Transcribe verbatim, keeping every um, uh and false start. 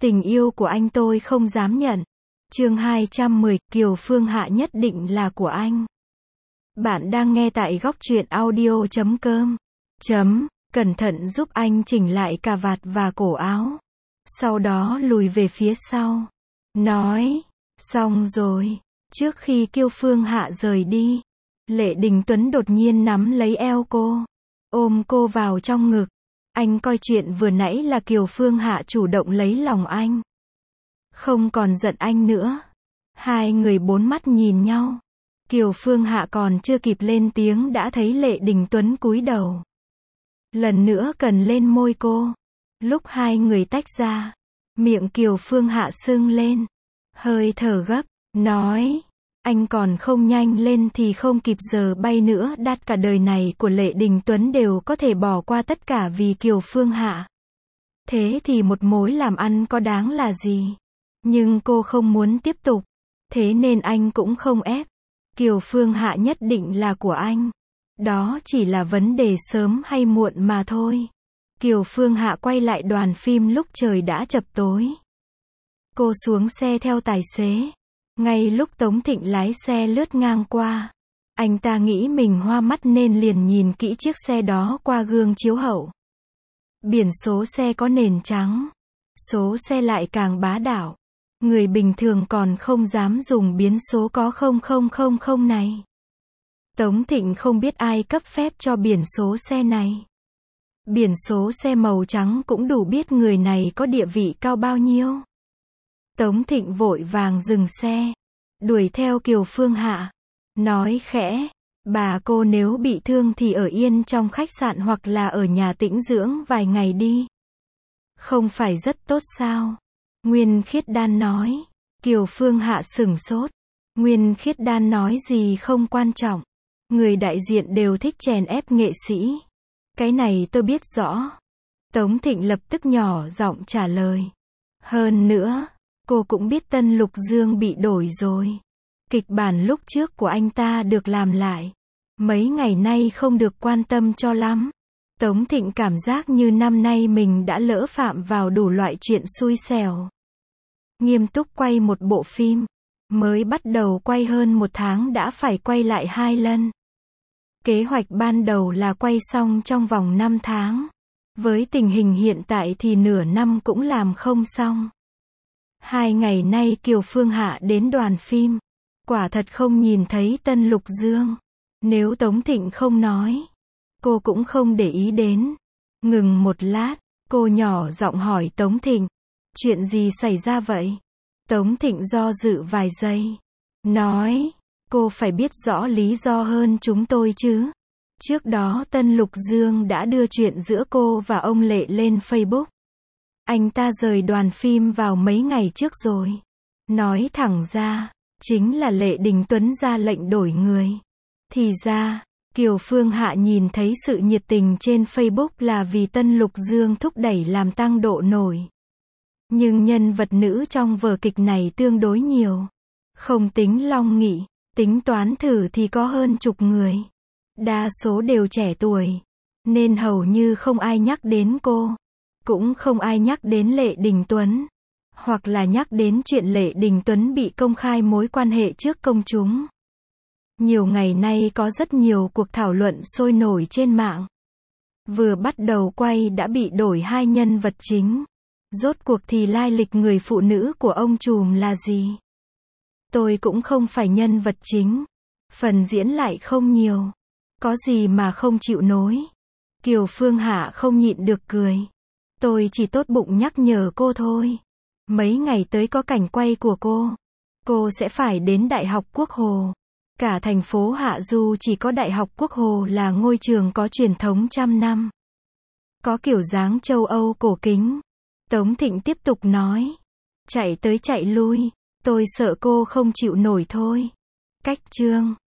Tình yêu của anh tôi không dám nhận. Chương hai trăm mười, Kiều Phương Hạ nhất định là của anh. Bạn đang nghe tại góc truyện audio chấm com. Chấm, cẩn thận giúp anh chỉnh lại cà vạt và cổ áo. Sau đó lùi về phía sau. Nói, xong rồi. Trước khi Kiều Phương Hạ rời đi, Lệ Đình Tuấn đột nhiên nắm lấy eo cô, ôm cô vào trong ngực. Anh coi chuyện vừa nãy là Kiều Phương Hạ chủ động lấy lòng anh. Không còn giận anh nữa. Hai người bốn mắt nhìn nhau. Kiều Phương Hạ còn chưa kịp lên tiếng đã thấy Lệ Đình Tuấn cúi đầu. Lần nữa cần lên môi cô. Lúc hai người tách ra, miệng Kiều Phương Hạ sưng lên. Hơi thở gấp, nói, anh còn không nhanh lên thì không kịp giờ bay nữa. Đắt cả đời này của Lệ Đình Tuấn đều có thể bỏ qua tất cả vì Kiều Phương Hạ. Thế thì một mối làm ăn có đáng là gì? Nhưng cô không muốn tiếp tục. Thế nên anh cũng không ép. Kiều Phương Hạ nhất định là của anh. Đó chỉ là vấn đề sớm hay muộn mà thôi. Kiều Phương Hạ quay lại đoàn phim lúc trời đã chập tối. Cô xuống xe theo tài xế. Ngay lúc Tống Thịnh lái xe lướt ngang qua, anh ta nghĩ mình hoa mắt nên liền nhìn kỹ chiếc xe đó qua gương chiếu hậu. Biển số xe có nền trắng. Số xe lại càng bá đạo. Người bình thường còn không dám dùng biến số có không không không không này. Tống Thịnh không biết ai cấp phép cho biển số xe này. Biển số xe màu trắng cũng đủ biết người này có địa vị cao bao nhiêu. Tống Thịnh vội vàng dừng xe, đuổi theo Kiều Phương Hạ, nói khẽ, bà cô nếu bị thương thì ở yên trong khách sạn hoặc là ở nhà tĩnh dưỡng vài ngày đi. Không phải rất tốt sao? Nguyên Khiết Đan nói. Kiều Phương Hạ sửng sốt. Nguyên Khiết Đan nói gì không quan trọng. Người đại diện đều thích chèn ép nghệ sĩ. Cái này tôi biết rõ. Tống Thịnh lập tức nhỏ giọng trả lời. Hơn nữa, cô cũng biết Tân Lục Dương bị đổi rồi. Kịch bản lúc trước của anh ta được làm lại. Mấy ngày nay không được quan tâm cho lắm. Tống Thịnh cảm giác như năm nay mình đã lỡ phạm vào đủ loại chuyện xui xẻo. Nghiêm túc quay một bộ phim. Mới bắt đầu quay hơn một tháng đã phải quay lại hai lần. Kế hoạch ban đầu là quay xong trong vòng năm tháng. Với tình hình hiện tại thì nửa năm cũng làm không xong. Hai ngày nay Kiều Phương Hạ đến đoàn phim. Quả thật không nhìn thấy Tân Lục Dương. Nếu Tống Thịnh không nói, cô cũng không để ý đến. Ngừng một lát, cô nhỏ giọng hỏi Tống Thịnh. Chuyện gì xảy ra vậy? Tống Thịnh do dự vài giây. Nói, cô phải biết rõ lý do hơn chúng tôi chứ. Trước đó Tân Lục Dương đã đưa chuyện giữa cô và ông Lệ lên Facebook. Anh ta rời đoàn phim vào mấy ngày trước rồi. Nói thẳng ra, chính là Lệ Đình Tuấn ra lệnh đổi người. Thì ra, Kiều Phương Hạ nhìn thấy sự nhiệt tình trên Facebook là vì Tân Lục Dương thúc đẩy làm tăng độ nổi. Nhưng nhân vật nữ trong vở kịch này tương đối nhiều. Không tính Long Nghị, tính toán thử thì có hơn chục người. Đa số đều trẻ tuổi. Nên hầu như không ai nhắc đến cô. Cũng không ai nhắc đến Lệ Đình Tuấn. Hoặc là nhắc đến chuyện Lệ Đình Tuấn bị công khai mối quan hệ trước công chúng. Nhiều ngày nay có rất nhiều cuộc thảo luận sôi nổi trên mạng. Vừa bắt đầu quay đã bị đổi hai nhân vật chính. Rốt cuộc thì lai lịch người phụ nữ của ông trùm là gì? Tôi cũng không phải nhân vật chính. Phần diễn lại không nhiều. Có gì mà không chịu nối. Kiều Phương Hạ không nhịn được cười. Tôi chỉ tốt bụng nhắc nhở cô thôi. Mấy ngày tới có cảnh quay của cô. Cô sẽ phải đến Đại học Quốc Hồ. Cả thành phố Hạ Du chỉ có Đại học Quốc Hồ là ngôi trường có truyền thống trăm năm. Có kiểu dáng châu Âu cổ kính. Tống Thịnh tiếp tục nói. Chạy tới chạy lui. Tôi sợ cô không chịu nổi thôi. Cách chương.